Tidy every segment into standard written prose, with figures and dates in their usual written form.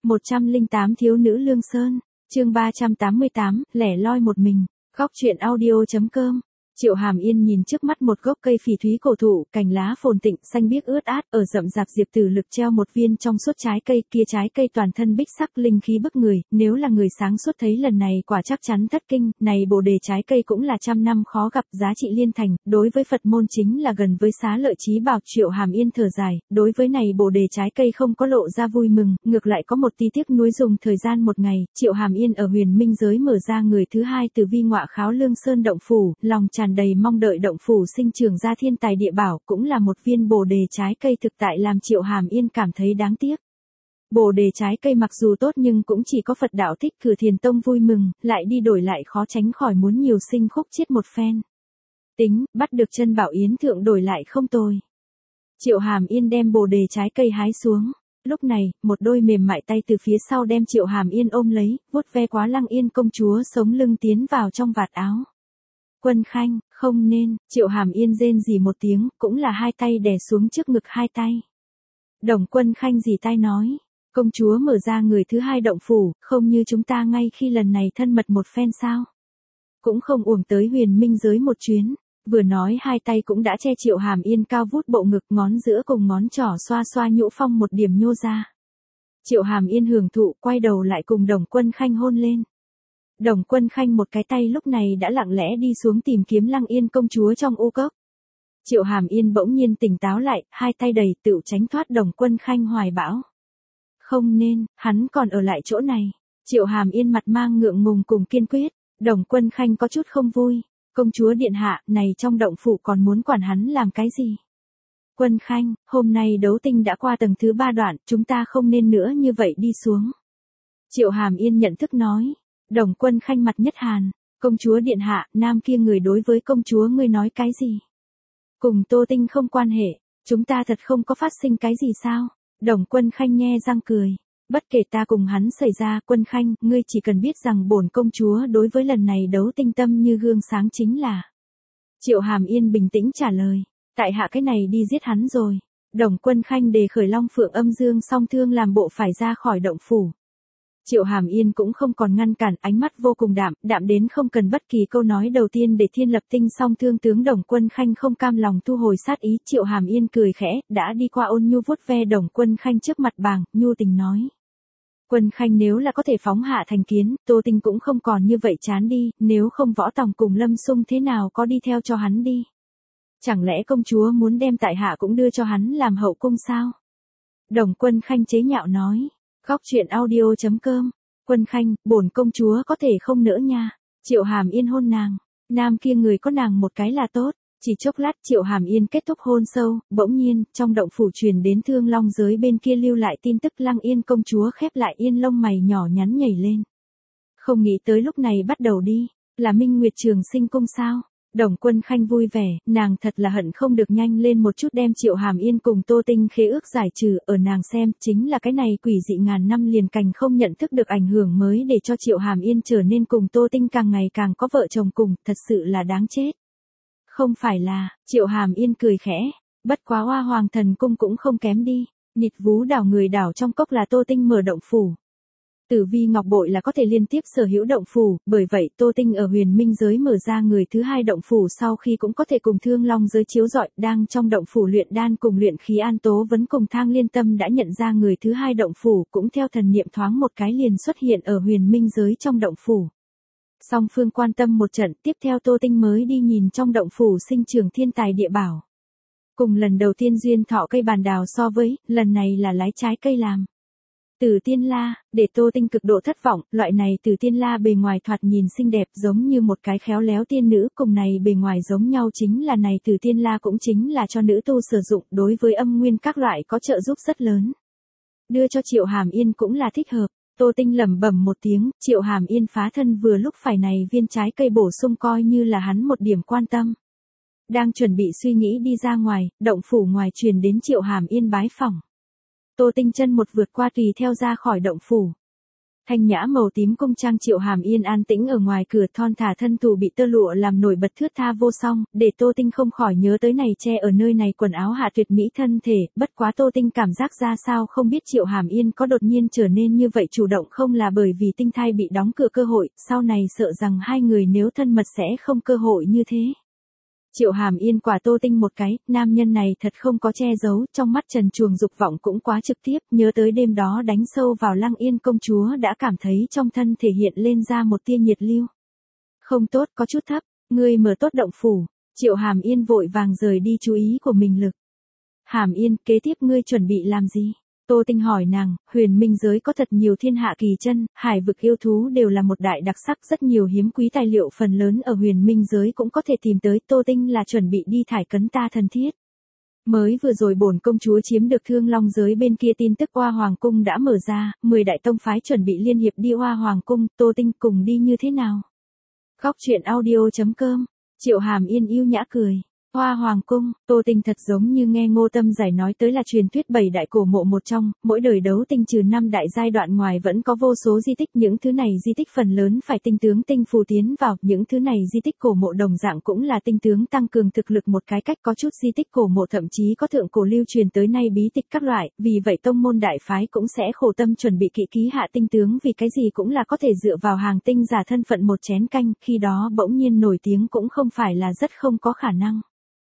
108 Thiếu nữ Lương Sơn, chương 388, lẻ loi một mình, góc truyện audio.com. Triệu Hàm Yên nhìn trước mắt một gốc cây phỉ thúy cổ thụ, cành lá phồn tịnh, xanh biếc ướt át, ở rậm rạp diệp tử lực treo một viên trong suốt trái cây, kia trái cây toàn thân bích sắc linh khí bức người, nếu là người sáng suốt thấy lần này quả chắc chắn thất kinh, này bồ đề trái cây cũng là trăm năm khó gặp, giá trị liên thành, đối với Phật môn chính là gần với xá lợi chí bảo. Triệu Hàm Yên thở dài, đối với này bồ đề trái cây không có lộ ra vui mừng, ngược lại có một tí tiếc nuối. Dùng thời gian một ngày, Triệu Hàm Yên ở Huyền Minh giới mở ra người thứ hai từ vi ngọa kháo Lương Sơn động phủ, lòng tràn đầy mong đợi động phủ sinh trưởng ra thiên tài địa bảo, cũng là một viên bồ đề trái cây, thực tại làm Triệu Hàm Yên cảm thấy đáng tiếc. Bồ đề trái cây mặc dù tốt nhưng cũng chỉ có Phật đạo thích cử thiền tông vui mừng, lại đi đổi lại khó tránh khỏi muốn nhiều sinh khúc chiết một phen. Tính, bắt được chân bảo yến thượng đổi lại không tồi. Triệu Hàm Yên đem bồ đề trái cây hái xuống. Lúc này, một đôi mềm mại tay từ phía sau đem Triệu Hàm Yên ôm lấy, vuốt ve quá Lăng Yên công chúa sống lưng tiến vào trong vạt áo. Quân Khanh, không nên, Triệu Hàm Yên rên rỉ một tiếng, cũng là hai tay đè xuống trước ngực hai tay. Đồng Quân Khanh rỉ tai nói, công chúa mở ra người thứ hai động phủ, không như chúng ta ngay khi lần này thân mật một phen sao. Cũng không uổng tới Huyền Minh giới một chuyến. Vừa nói hai tay cũng đã che Triệu Hàm Yên cao vút bộ ngực, ngón giữa cùng ngón trỏ xoa xoa nhũ phong một điểm nhô ra. Triệu Hàm Yên hưởng thụ, quay đầu lại cùng Đồng Quân Khanh hôn lên. Đồng Quân Khanh một cái tay lúc này đã lặng lẽ đi xuống tìm kiếm Lăng Yên công chúa trong u cốc. Triệu Hàm Yên bỗng nhiên tỉnh táo lại, hai tay đầy tựu tránh thoát Đồng Quân Khanh hoài bão. Không nên, hắn còn ở lại chỗ này. Triệu Hàm Yên mặt mang ngượng ngùng cùng kiên quyết. Đồng Quân Khanh có chút không vui. Công chúa điện hạ, này trong động phủ còn muốn quản hắn làm cái gì? Quân Khanh, hôm nay đấu tinh đã qua tầng thứ 3 đoạn, chúng ta không nên nữa như vậy đi xuống. Triệu Hàm Yên nhận thức nói. Đồng Quân Khanh mặt nhất hàn, công chúa điện hạ, nam kia người đối với công chúa ngươi nói cái gì? Cùng Tô Tinh không quan hệ, chúng ta thật không có phát sinh cái gì sao? Đồng Quân Khanh nhe răng cười. Bất kể ta cùng hắn xảy ra, Quân Khanh, ngươi chỉ cần biết rằng bổn công chúa đối với lần này đấu tinh tâm như gương sáng chính là. Triệu Hàm Yên bình tĩnh trả lời, tại hạ cái này đi giết hắn rồi. Đồng Quân Khanh đề khởi Long Phượng Âm Dương song thương làm bộ phải ra khỏi động phủ. Triệu Hàm Yên cũng không còn ngăn cản, ánh mắt vô cùng đạm đến không cần bất kỳ câu nói đầu tiên để thiên lập tinh song thương tướng. Đồng Quân Khanh không cam lòng thu hồi sát ý, Triệu Hàm Yên cười khẽ, đã đi qua ôn nhu vuốt ve Đồng Quân Khanh trước mặt bàng, nhu tình nói. Quân Khanh nếu là có thể phóng hạ thành kiến, Tô Tinh cũng không còn như vậy chán đi, nếu không Võ Tòng cùng Lâm Sung thế nào có đi theo cho hắn đi. Chẳng lẽ công chúa muốn đem tại hạ cũng đưa cho hắn làm hậu cung sao? Đồng Quân Khanh chế nhạo nói. Góc truyện audio.com. Quân Khanh, bổn công chúa có thể không nỡ nha. Triệu Hàm Yên hôn nàng. Nam kia người có nàng một cái là tốt. Chỉ chốc lát Triệu Hàm Yên kết thúc hôn sâu, bỗng nhiên, trong động phủ truyền đến Thương Long giới bên kia lưu lại tin tức. Lăng Yên công chúa khép lại yên lông mày nhỏ nhắn nhảy lên. Không nghĩ tới lúc này bắt đầu đi, là Minh Nguyệt Trường Sinh cung sao? Đồng Quân Khanh vui vẻ, nàng thật là hận không được nhanh lên một chút đem Triệu Hàm Yên cùng Tô Tinh khế ước giải trừ, ở nàng xem, chính là cái này quỷ dị ngàn năm liền cành không nhận thức được ảnh hưởng mới để cho Triệu Hàm Yên trở nên cùng Tô Tinh càng ngày càng có vợ chồng cùng, thật sự là đáng chết. Không phải là, Triệu Hàm Yên cười khẽ, bất quá Hoa Hoàng Thần cung cũng không kém đi, Nịt Vú đảo người đảo trong cốc là Tô Tinh mở động phủ. Tử vi ngọc bội là có thể liên tiếp sở hữu động phủ, bởi vậy Tô Tinh ở Huyền Minh giới mở ra người thứ hai động phủ sau khi cũng có thể cùng Thương Long giới chiếu rọi, đang trong động phủ luyện đan cùng luyện khí An Tố Vấn cùng Thang Liên Tâm đã nhận ra người thứ hai động phủ, cũng theo thần niệm thoáng một cái liền xuất hiện ở Huyền Minh giới trong động phủ. Song phương quan tâm một trận, tiếp theo Tô Tinh mới đi nhìn trong động phủ sinh trưởng thiên tài địa bảo. Cùng lần đầu tiên duyên thọ cây bàn đào so với, lần này là lái trái cây làm. Tử Tiên La, để Tô Tinh cực độ thất vọng, loại này Tử Tiên La bề ngoài thoạt nhìn xinh đẹp giống như một cái khéo léo tiên nữ, cùng này bề ngoài giống nhau chính là này Tử Tiên La cũng chính là cho nữ tu sử dụng, đối với âm nguyên các loại có trợ giúp rất lớn. Đưa cho Triệu Hàm Yên cũng là thích hợp. Tô Tinh lẩm bẩm một tiếng, Triệu Hàm Yên phá thân vừa lúc phải này viên trái cây bổ sung coi như là hắn một điểm quan tâm. Đang chuẩn bị suy nghĩ đi ra ngoài, động phủ ngoài truyền đến Triệu Hàm Yên bái phỏng. Tô Tinh chân một vượt qua tùy theo ra khỏi động phủ. Thanh nhã màu tím cung trang Triệu Hàm Yên an tĩnh ở ngoài cửa, thon thả thân thủ bị tơ lụa làm nổi bật thướt tha vô song, để Tô Tinh không khỏi nhớ tới này che ở nơi này quần áo hạ tuyệt mỹ thân thể, bất quá Tô Tinh cảm giác ra sao không biết Triệu Hàm Yên có đột nhiên trở nên như vậy chủ động không là bởi vì tinh thai bị đóng cửa cơ hội, sau này sợ rằng hai người nếu thân mật sẽ không cơ hội như thế. Triệu Hàm Yên quả Tô Tinh một cái, nam nhân này thật không có che giấu, trong mắt trần truồng dục vọng cũng quá trực tiếp, nhớ tới đêm đó đánh sâu vào Lăng Yên công chúa đã cảm thấy trong thân thể hiện lên ra một tia nhiệt lưu. Không tốt, có chút thấp, ngươi mở tốt động phủ. Triệu Hàm Yên vội vàng rời đi chú ý của mình lực. Hàm Yên, kế tiếp ngươi chuẩn bị làm gì? Tô Tinh hỏi nàng, huyền minh giới có thật nhiều thiên hạ kỳ chân, hải vực yêu thú đều là một đại đặc sắc, rất nhiều hiếm quý tài liệu phần lớn ở huyền minh giới cũng có thể tìm tới. Tô Tinh là chuẩn bị đi thải cấn ta thân thiết. Mới vừa rồi bổn công chúa chiếm được Thương Long giới bên kia tin tức Hoa Hoàng cung đã mở ra, 10 đại tông phái chuẩn bị liên hiệp đi Hoa Hoàng cung, Tô Tinh cùng đi như thế nào? Góc truyện audio.com. Triệu Hàm Yên yêu nhã cười. Hoa Hoàng cung, Tô Tinh thật giống như nghe Ngô Tâm Giải nói tới là truyền thuyết 7 đại cổ mộ một trong, mỗi đời đấu tinh trừ 5 đại giai đoạn ngoài vẫn có vô số di tích, những thứ này di tích phần lớn phải tinh tướng tinh phù tiến vào, những thứ này di tích cổ mộ đồng dạng cũng là tinh tướng tăng cường thực lực một cái cách, có chút di tích cổ mộ thậm chí có thượng cổ lưu truyền tới nay bí tịch các loại, vì vậy tông môn đại phái cũng sẽ khổ tâm chuẩn bị kỹ ký hạ tinh tướng, vì cái gì cũng là có thể dựa vào hàng tinh giả thân phận một chén canh, khi đó bỗng nhiên nổi tiếng cũng không phải là rất không có khả năng.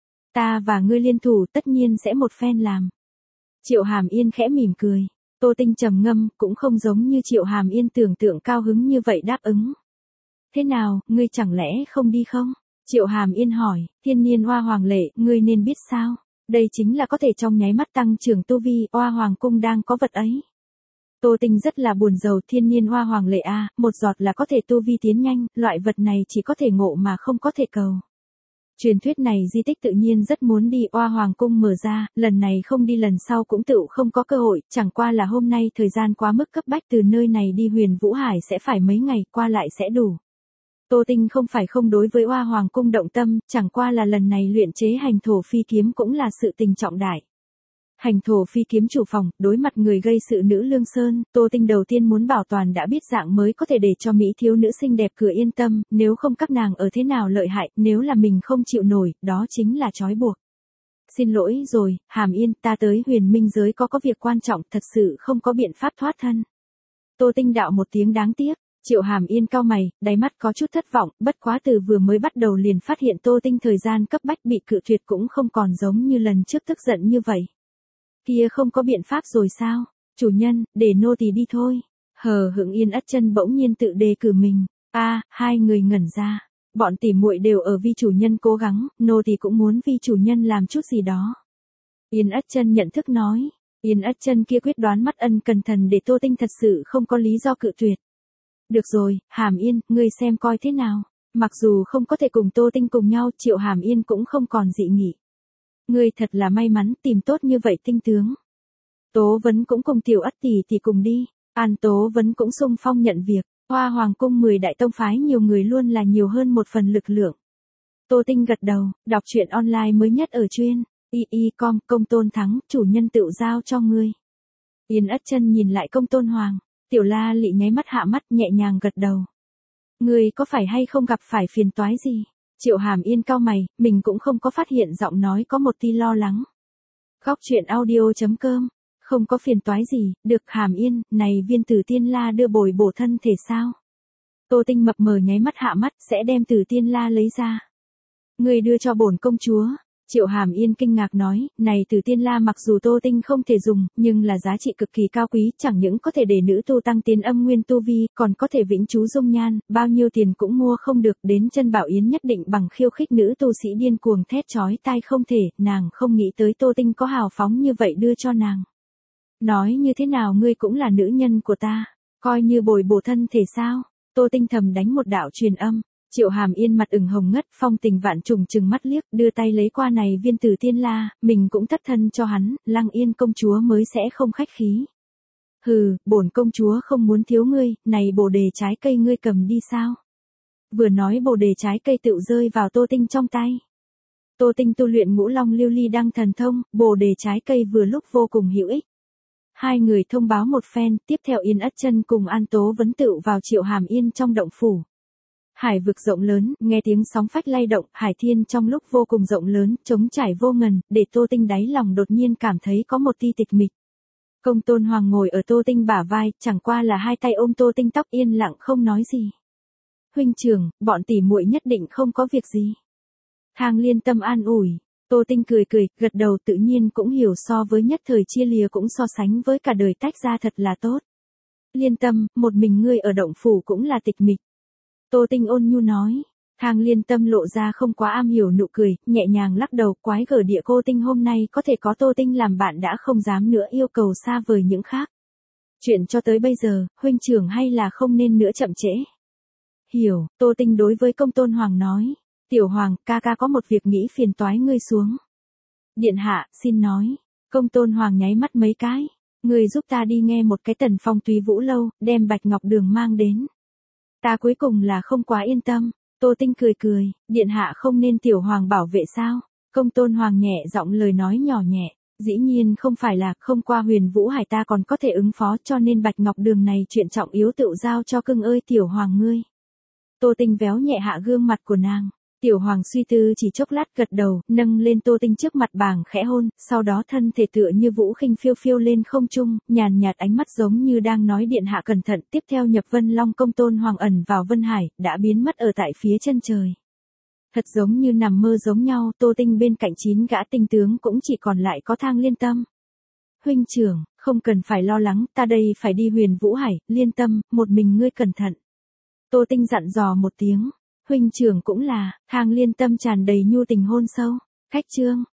Ta và ngươi liên thủ tất nhiên sẽ một phen làm. Triệu Hàm Yên khẽ mỉm cười. Tô Tinh trầm ngâm, cũng không giống như Triệu Hàm Yên tưởng tượng cao hứng như vậy đáp ứng. Thế nào, ngươi chẳng lẽ không đi không? Triệu Hàm Yên hỏi, thiên niên Hoa Hoàng lệ, ngươi nên biết sao? Đây chính là có thể trong nháy mắt tăng trưởng tu vi, Hoa Hoàng cung đang có vật ấy. Tô Tinh rất là buồn rầu, thiên niên Hoa Hoàng lệ a, một giọt là có thể tu vi tiến nhanh, loại vật này chỉ có thể ngộ mà không có thể cầu. Truyền thuyết này di tích tự nhiên rất muốn đi, Hoa Hoàng cung mở ra, lần này không đi lần sau cũng tựu không có cơ hội, chẳng qua là hôm nay thời gian quá mức cấp bách, từ nơi này đi Huyền Vũ Hải sẽ phải mấy ngày, qua lại sẽ đủ. Tô Tinh không phải không đối với Hoa Hoàng cung động tâm, chẳng qua là lần này luyện chế hành thổ phi kiếm cũng là sự tình trọng đại. Hành thổ phi kiếm chủ phòng, đối mặt người gây sự nữ Lương Sơn, Tô Tinh đầu tiên muốn bảo toàn đã biết dạng mới có thể để cho mỹ thiếu nữ xinh đẹp cửa yên tâm, nếu không các nàng ở thế nào lợi hại, nếu là mình không chịu nổi, đó chính là trói buộc. Xin lỗi rồi, Hàm Yên, ta tới huyền minh giới có việc quan trọng, thật sự không có biện pháp thoát thân. Tô Tinh đạo một tiếng đáng tiếc. Triệu Hàm Yên cau mày, đáy mắt có chút thất vọng, bất quá từ vừa mới bắt đầu liền phát hiện Tô Tinh thời gian cấp bách bị cự tuyệt cũng không còn giống như lần trước tức giận như vậy. Kia không có biện pháp rồi sao? Chủ nhân, để nô tỳ đi thôi. Hờ Hững Yên Ất Chân bỗng nhiên tự đề cử mình. Hai người ngẩn ra. Bọn tỉ muội đều ở vì chủ nhân cố gắng, nô tỳ cũng muốn vì chủ nhân làm chút gì đó. Yên Ất Chân nhận thức nói. Yên Ất Chân kia quyết đoán mắt ân cần thần để Tô Tinh thật sự không có lý do cự tuyệt. Được rồi, Hàm Yên, ngươi xem coi thế nào. Mặc dù không có thể cùng Tô Tinh cùng nhau, Triệu Hàm Yên cũng không còn dị nghị. Ngươi thật là may mắn tìm tốt như vậy tinh tướng. Tố Vấn cũng cùng Tiểu Ất tỷ thì cùng đi. An Tố Vấn cũng xung phong nhận việc. Hoa Hoàng cung 10 đại tông phái nhiều người luôn là nhiều hơn một phần lực lượng. Tô Tinh gật đầu, đọc truyện online mới nhất ở chuyên. Y.com Công Tôn Thắng, chủ nhân tự giao cho ngươi. Yên Ất Chân nhìn lại Công Tôn Hoàng. Tiểu La Lị nháy mắt hạ mắt nhẹ nhàng gật đầu. Ngươi có phải hay không gặp phải phiền toái gì? Triệu Hàm Yên cau mày, mình cũng không có phát hiện giọng nói có một tí lo lắng. Góc truyện audio.com. Không có phiền toái gì, được Hàm Yên, này viên Tử Tiên La đưa bồi bổ thân thể sao? Tô Tinh mập mờ nháy mắt hạ mắt sẽ đem Tử Tiên La lấy ra. Ngươi đưa cho bổn công chúa. Triệu Hàm Yên kinh ngạc nói, này Tử Tiên La mặc dù Tô Tinh không thể dùng, nhưng là giá trị cực kỳ cao quý, chẳng những có thể để nữ tu tăng tiến âm nguyên tu vi, còn có thể vĩnh trú dung nhan, bao nhiêu tiền cũng mua không được, đến chân Bảo Yến nhất định bằng khiêu khích nữ tu sĩ điên cuồng thét chói tai không thể, nàng không nghĩ tới Tô Tinh có hào phóng như vậy đưa cho nàng. Nói như thế nào ngươi cũng là nữ nhân của ta, coi như bồi bổ thân thể sao? Tô Tinh thầm đánh một đạo truyền âm. Triệu Hàm Yên mặt ửng hồng ngất, phong tình vạn trùng trừng mắt liếc, đưa tay lấy qua này viên Tử Tiên La, mình cũng thất thân cho hắn, Lăng Yên công chúa mới sẽ không khách khí. Hừ, bổn công chúa không muốn thiếu ngươi, này bồ đề trái cây ngươi cầm đi sao? Vừa nói bồ đề trái cây tựu rơi vào Tô Tinh trong tay. Tô Tinh tu luyện Ngũ Long Lưu Ly Đăng thần thông, bồ đề trái cây vừa lúc vô cùng hữu ích. Hai người thông báo một phen, tiếp theo Yên Ất Chân cùng An Tố Vấn Tựu vào Triệu Hàm Yên trong động phủ. Hải vực rộng lớn, nghe tiếng sóng phách lay động, hải thiên trong lúc vô cùng rộng lớn, trống trải vô ngần, để Tô Tinh đáy lòng đột nhiên cảm thấy có một ti tịch mịch. Công Tôn Hoàng ngồi ở Tô Tinh bả vai, chẳng qua là hai tay ôm Tô Tinh tóc yên lặng không nói gì. Huynh trưởng, bọn tỷ muội nhất định không có việc gì. Thang Liên Tâm an ủi. Tô Tinh cười cười, gật đầu, tự nhiên cũng hiểu so với nhất thời chia lìa cũng so sánh với cả đời tách ra thật là tốt. Liên Tâm, một mình ngươi ở động phủ cũng là tịch mịch. Tô Tinh ôn nhu nói. Thang Liên Tâm lộ ra không quá am hiểu nụ cười, nhẹ nhàng lắc đầu, quái gở địa cô Tinh hôm nay có thể có Tô Tinh làm bạn đã không dám nữa yêu cầu xa vời những khác. Chuyện cho tới bây giờ, huynh trưởng hay là không nên nữa chậm trễ. Hiểu, Tô Tinh đối với Công Tôn Hoàng nói. Tiểu Hoàng, ca ca có một việc nghĩ phiền toái ngươi xuống. Điện hạ, xin nói. Công Tôn Hoàng nháy mắt mấy cái. Ngươi giúp ta đi nghe một cái Tần Phong Túy Vũ lâu, đem Bạch Ngọc Đường mang đến. Ta cuối cùng là không quá yên tâm. Tô Tinh cười cười, điện hạ không nên Tiểu Hoàng bảo vệ sao? Công Tôn Hoàng nhẹ giọng lời nói nhỏ nhẹ. Dĩ nhiên không phải là không qua Huyền Vũ Hải ta còn có thể ứng phó, cho nên Bạch Ngọc Đường này chuyện trọng yếu tựu giao cho cưng ơi Tiểu Hoàng ngươi. Tô Tinh véo nhẹ hạ gương mặt của nàng. Tiểu Hoàng suy tư chỉ chốc lát gật đầu, nâng lên Tô Tinh trước mặt bàng khẽ hôn, sau đó thân thể tựa như vũ khinh phiêu phiêu lên không trung, nhàn nhạt ánh mắt giống như đang nói điện hạ cẩn thận, tiếp theo nhập Vân Long. Công Tôn Hoàng ẩn vào Vân Hải, đã biến mất ở tại phía chân trời. Thật giống như nằm mơ giống nhau, Tô Tinh bên cạnh 9 gã tinh tướng cũng chỉ còn lại có Thang Liên Tâm. Huynh trưởng, không cần phải lo lắng, ta đây phải đi Huyền Vũ Hải, Liên Tâm, một mình ngươi cẩn thận. Tô Tinh dặn dò một tiếng. Huynh trưởng cũng là. Thang Liên Tâm tràn đầy nhu tình hôn sâu. Khách chương.